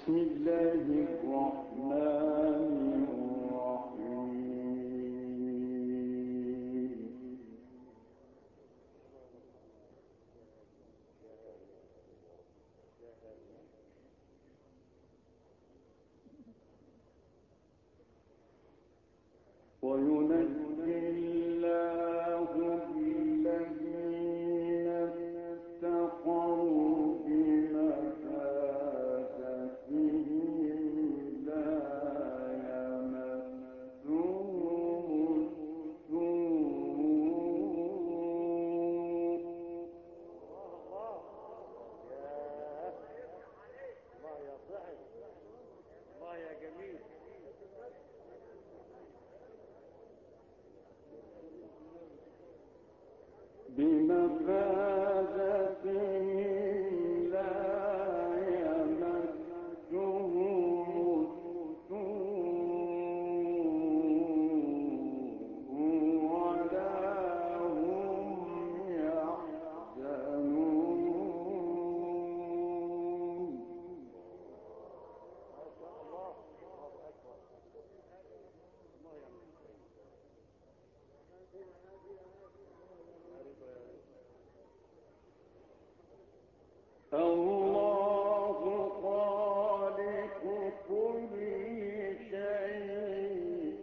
بسم الله الرحمن الرحيم. وينجي الله الذين اتقوا بمفازتهم لا يمسهم الله خالق كل شيء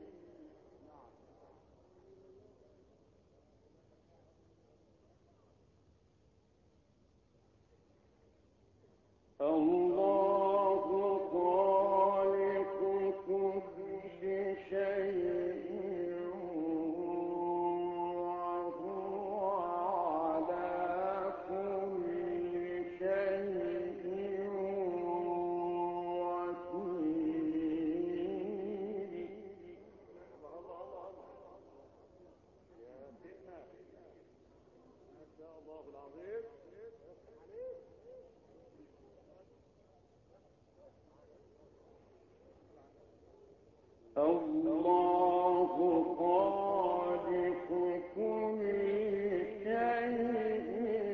الله خالق كل شيء وهو على كل شيء الله خالق كل شيء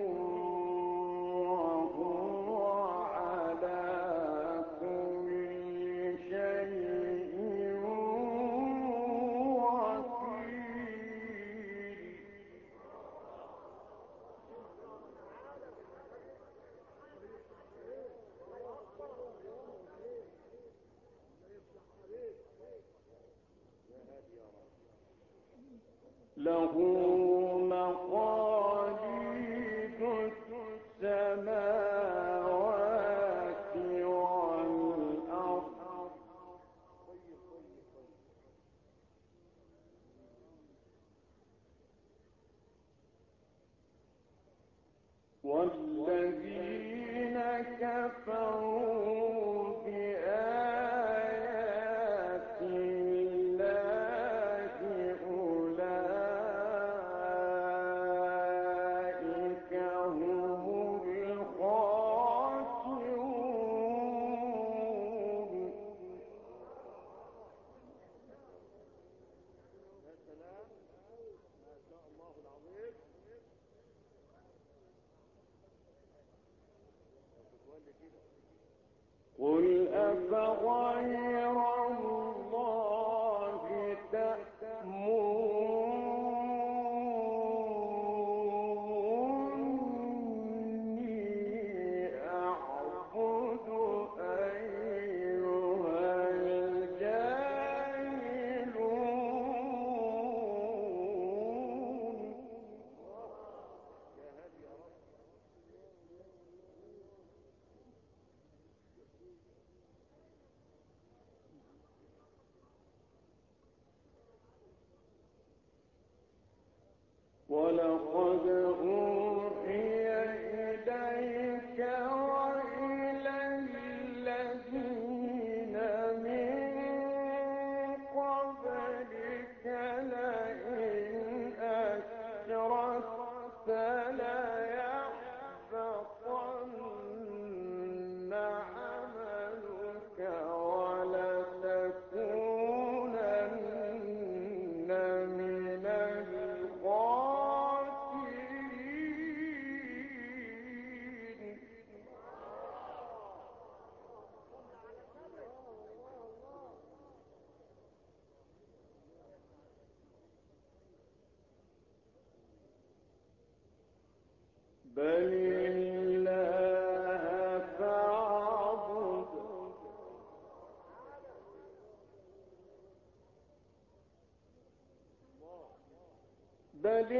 وهو على كل شيء وكيل. له مقاليد السماوات والأرض والذين كفروا بآيات الله أولئك هم الخاسرون. يا سلام، ما شاء الله العظيم. قل أفغير الله تأمروني أعبد أيها الجاهلون. ولقد أوحي إليك وإلى الذين من قبلك لئن أشركت ليحبطن عملك ولتكونن من الخاسرين. بل الله فاعبد بل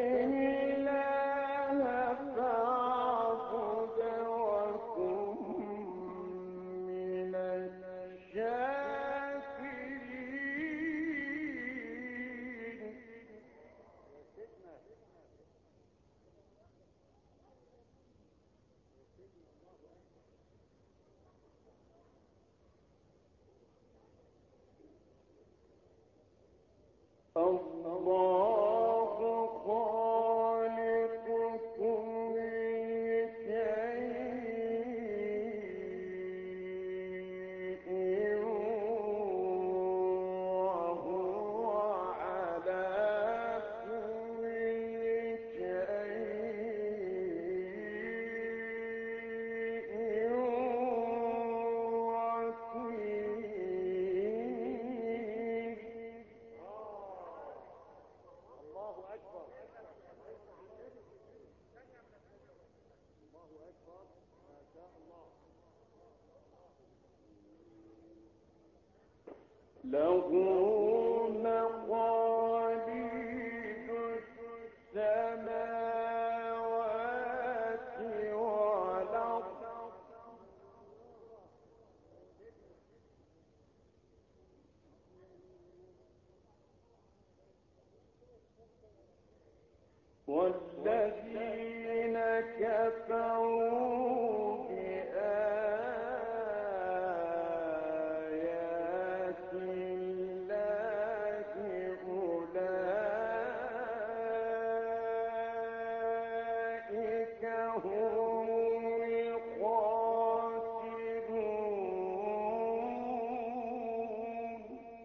الله فاعبد وكن من الشاكرين. الله خالق كل شيء وهو على كل شيء وكيل. الله أكبر. الله أكبر. ما شاء الله. له مقاليد السماوات والأرض والذين كفروا بآيات الله أولئك هم الخاسرون.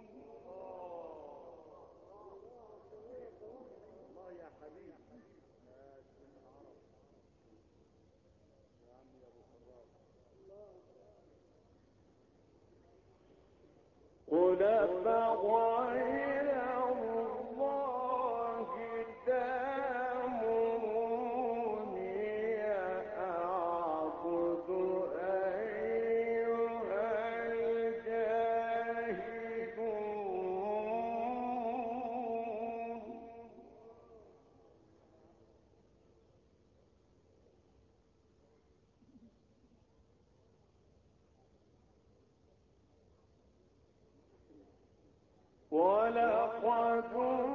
الله يا حبيبي. يا سيد العرب يا عمي ابو فراس. قل فغير الله تأمروني أعبد أيها الجاهلون. ولقد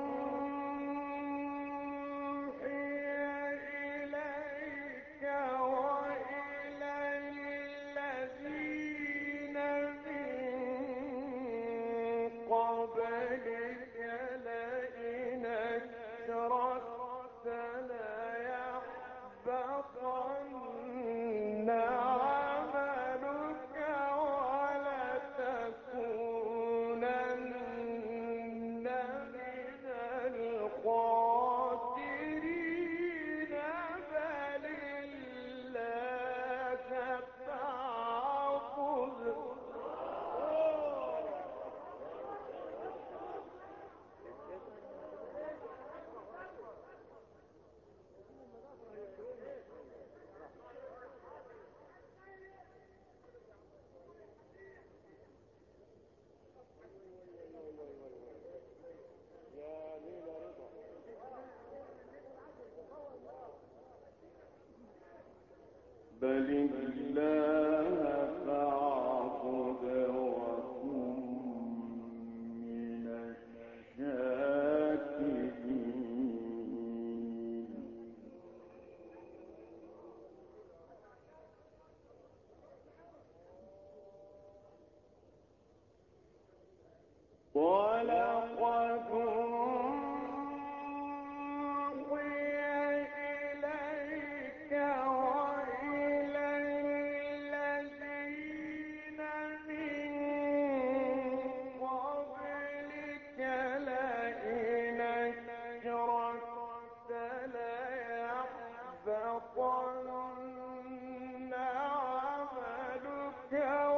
أوحي إليك وإلى الذين من قبلك لئن أشركت ليحبطن عملك ولتكونن من الخاسرين. بل الله فاعبد يا ليلى رضا. بل الله فاعبد وكن من الشاكرين. ولقد أوحي إليك وإلى الذين من قبلك لئن أشركت ليحبطن عملك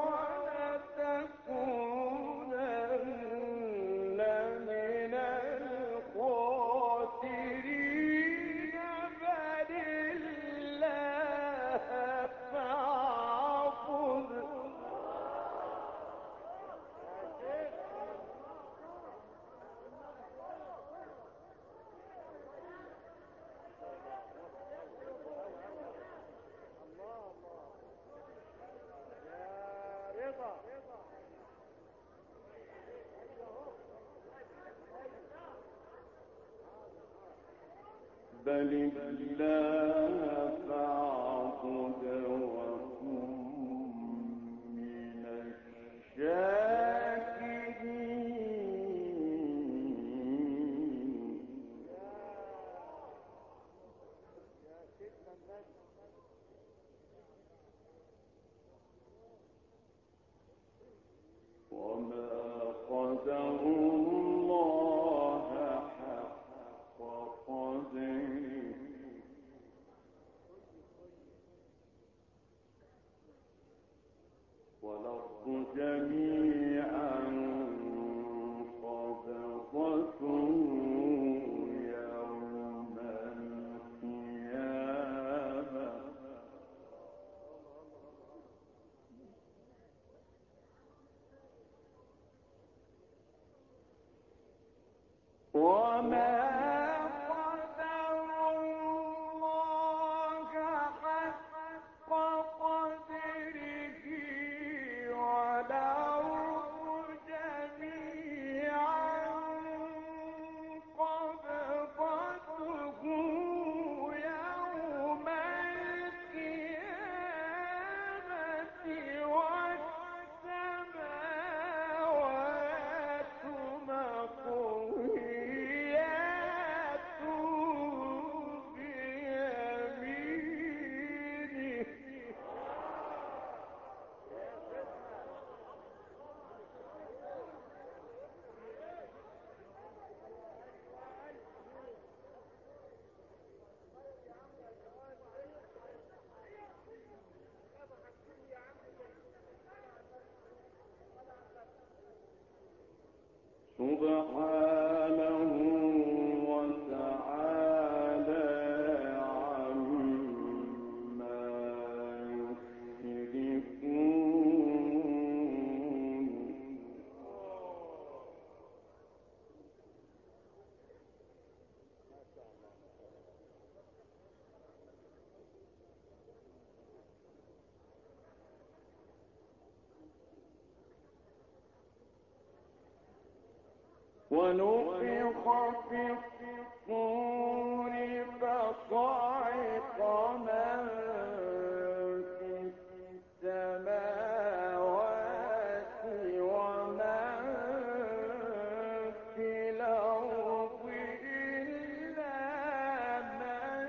ولتكونن من الخاسرين. بل الله بل الله فاعبد وكن من الشاكرين. وما قدروا الله حق قدره والأرض جميعا قبضته يوم القيامة وما قدروا الله حق قدره والأرض جميعا قبضته يوم القيامة والسماوات مطويات بيمينه. سبحانه وتعالى عما يشركون. ونفخ في الصور فصعق من في السماوات ومن في الأرض إلا من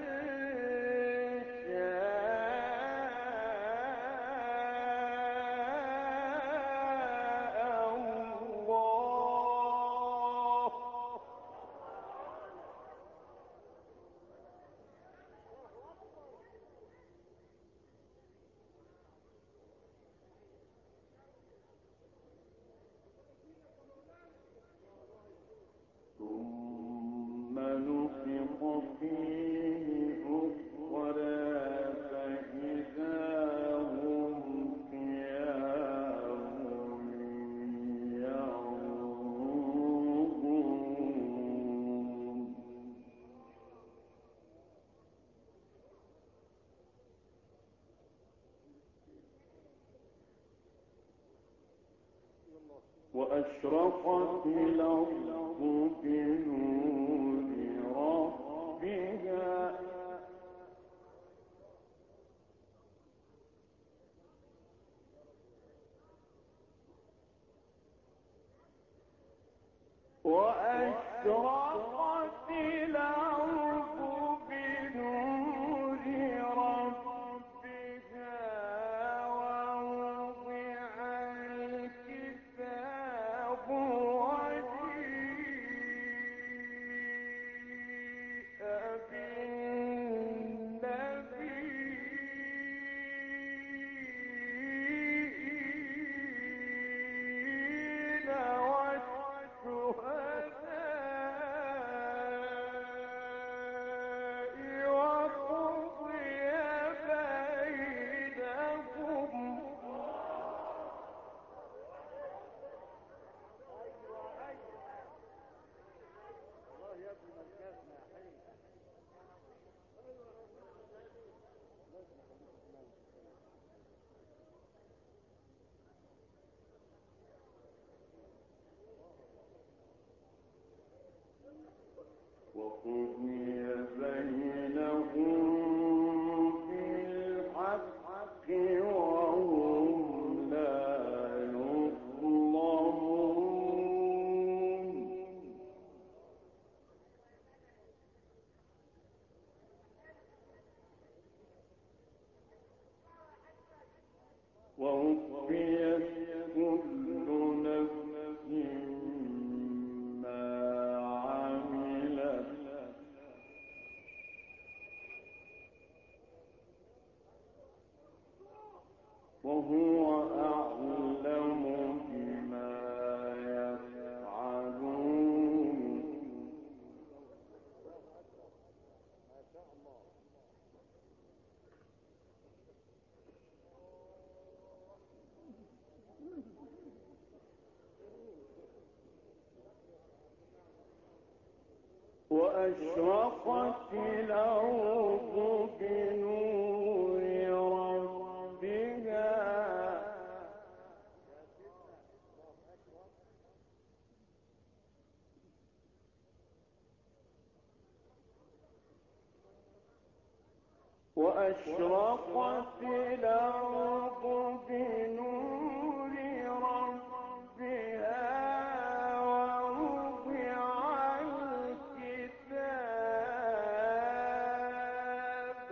شاء الله. ثم نفخ فيه أخرى فإذا هم قيام ينظرون. وأشرقت الأرض بنور ربها وأشرقت الأرض بنور ربها ووضع الكتاب وجيء بالنبيين والشهداء وهو أعلم بما يفعلون ما شاء الله. وأشرقت الأرض بنور ربها وأشرقت الأرض بنور ربها ووضع الكتاب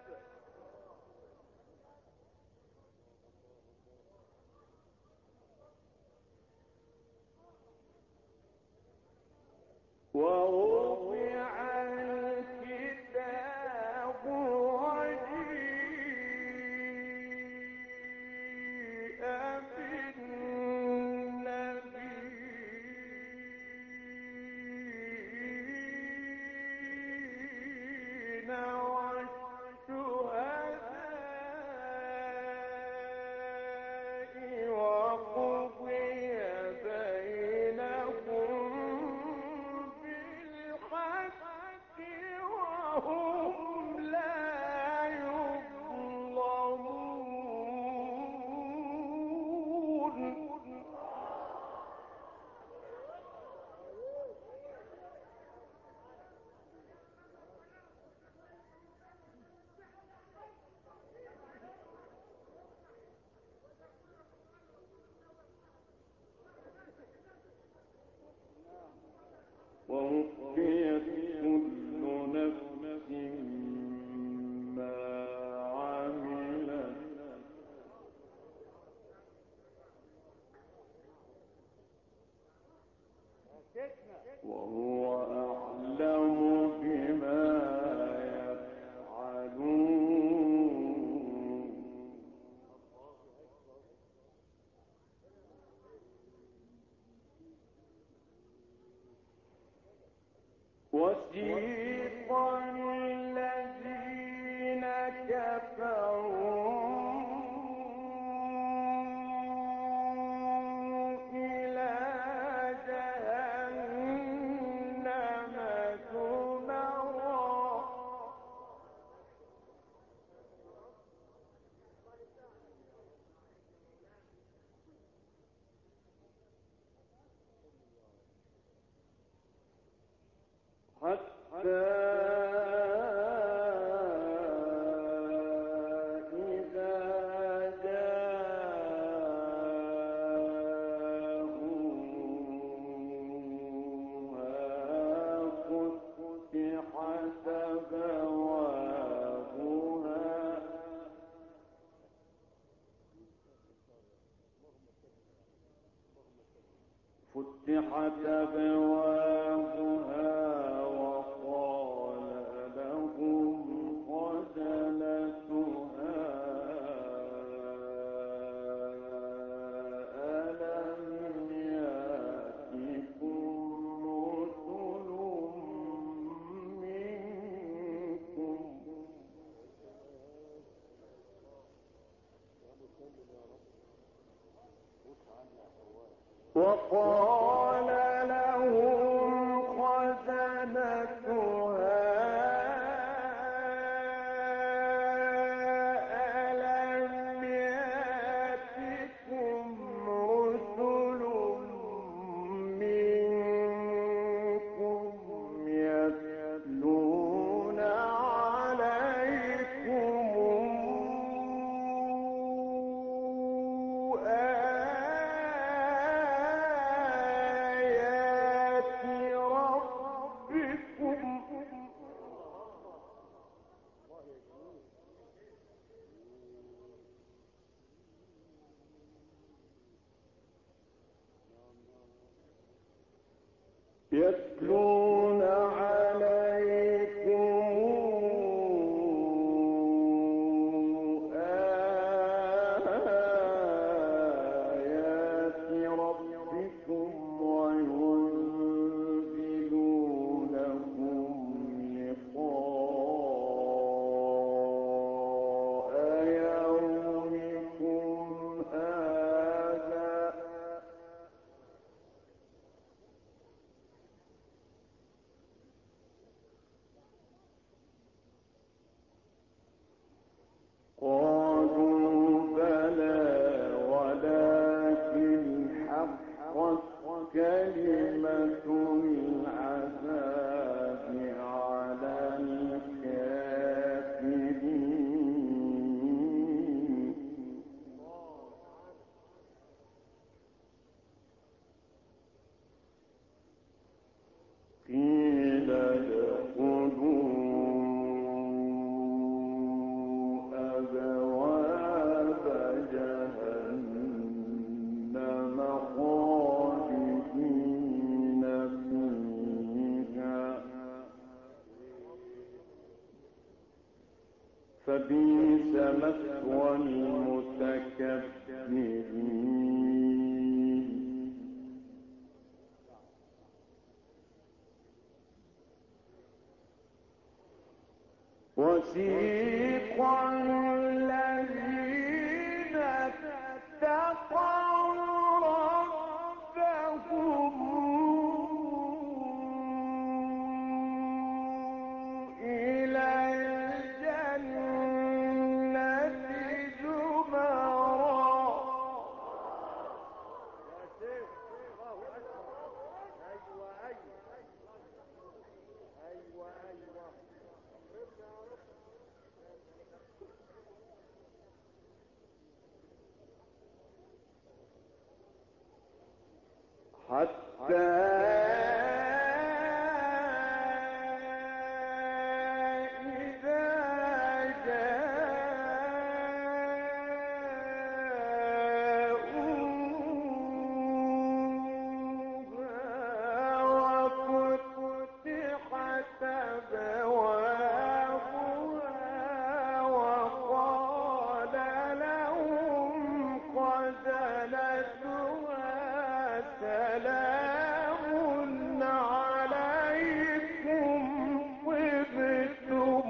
وهم لا يظلمون. ووفيت كل نفس ما عملت وهو أعلم بما يفعلون. وسيق الذين كفروا إلى جهنم زمرا حتى إذا جاءوها فتحت أبوابها وقال لهم خزنتها ألم يأتكم رسل منكم وقال لهم خزنتها ألم يأتكم رسل منكم يتلون عليكم يتلون عليكم وبئس مثوى المتكبرين. وسيق الذين اتقوا ربهم إلى الجنة زمرا. يا شيخ الله أكبر. أيوة أيوة أيوة حتى إذا جاءوها وفتحت أبوابها وقال لهم خزنتها سلام عليكم طبتم.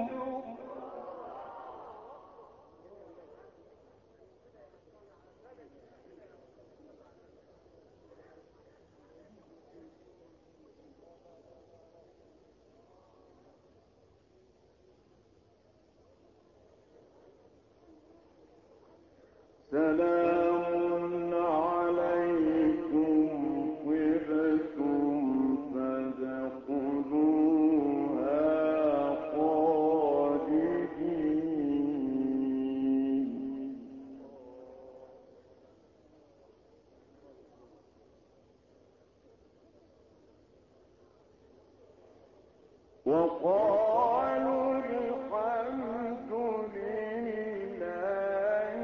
سلام عليكم طبتم فادخلوها خالدين. وقالوا الحمد لله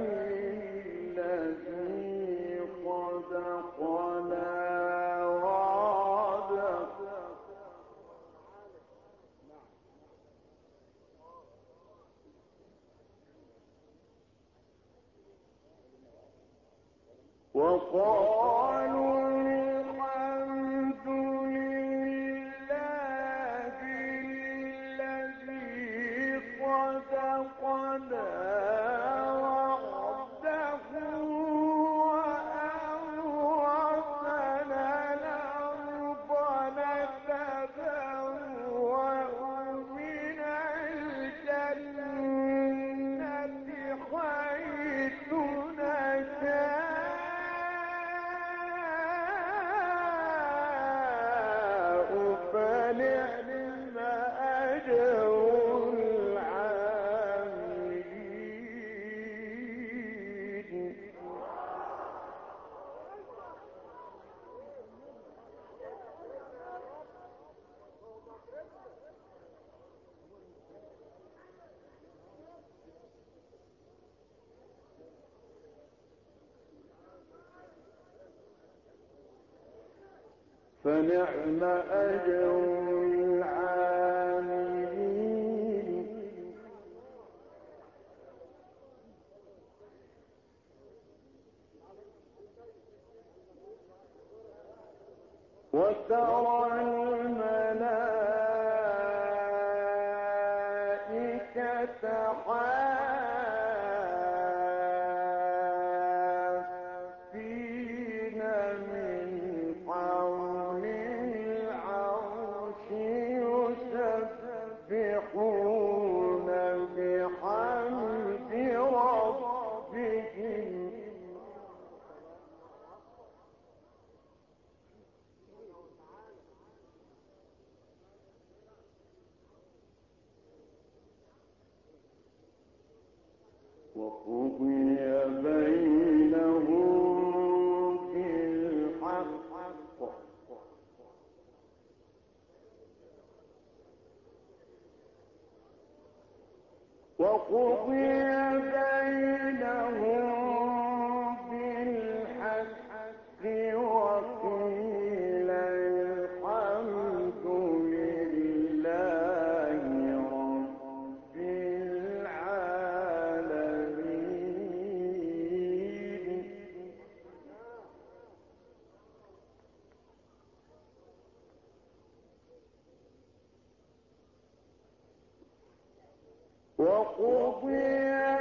الذي صدقنا وعده وقالوا الحمد لله الذي صدقنا وعده وأورثنا الأرض نتبوأ من الجنة حيث نشاء فنعم أجر العاملين. فنعم أجر العاملين. وترى الملائكة حافين من حول العرش يسبحون بحمد ربهم وقضي بينهم بالحق وقضي بينهم بالحق وقيل الحمد لله رب العالمين. وقضي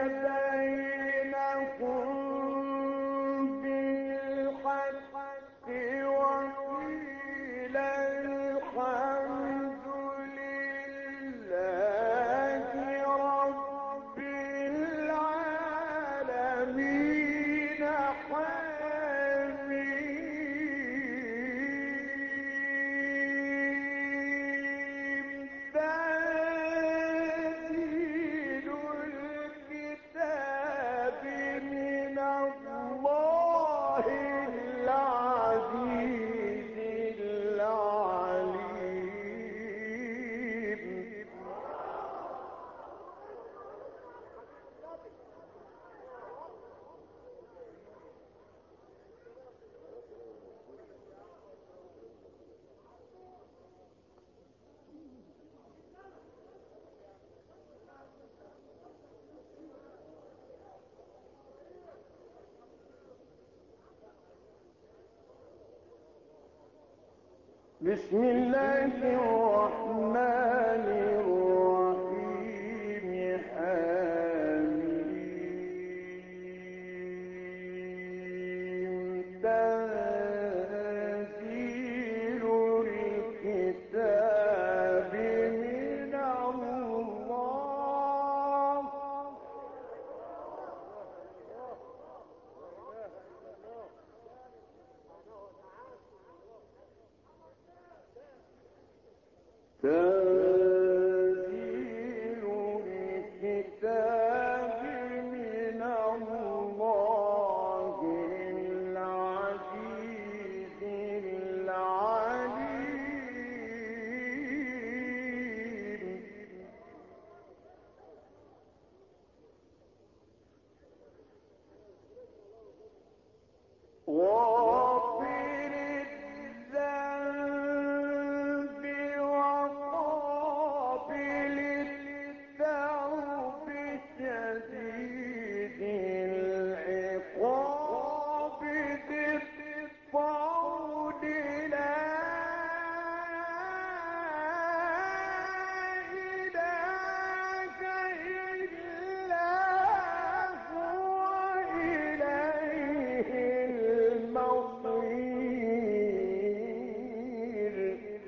بينكم بالحق وقيل الحمد لله رب العالمين تنزيل الكتاب من الله العزيز العليم. بسم الله الرحمن الرحيم. حميم. تنزيل الكتاب من الله. تنزيل الكتاب من الله العزيز العليم. غافر الذنب وقابل التوب شديد العقاب ذي الطول لا إله إلا هو إليه المصير.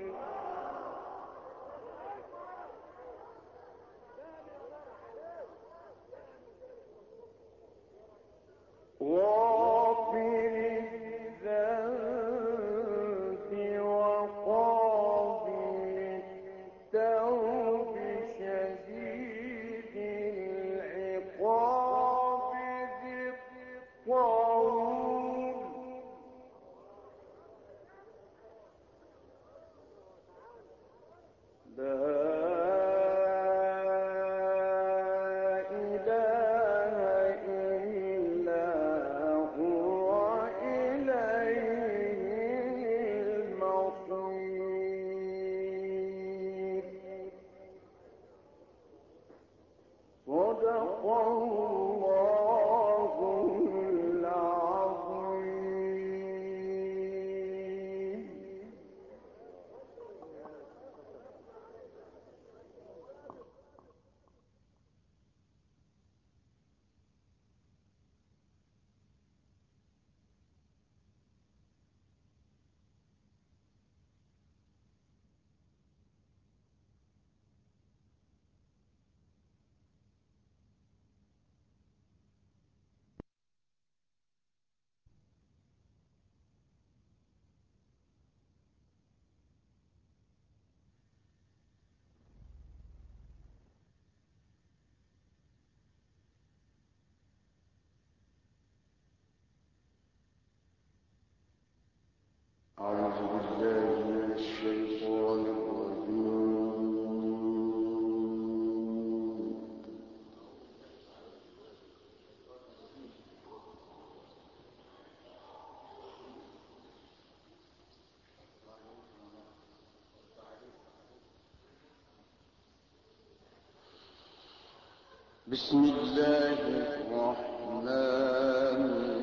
غافر الذنب وقابل التوب شديد العقاب ذي الطول لا إله إلا هو إليه المصير. صدق الله العظيم. أعوذ بالله من الشيطان الرجيم. بسم الله الرحمن الرحيم.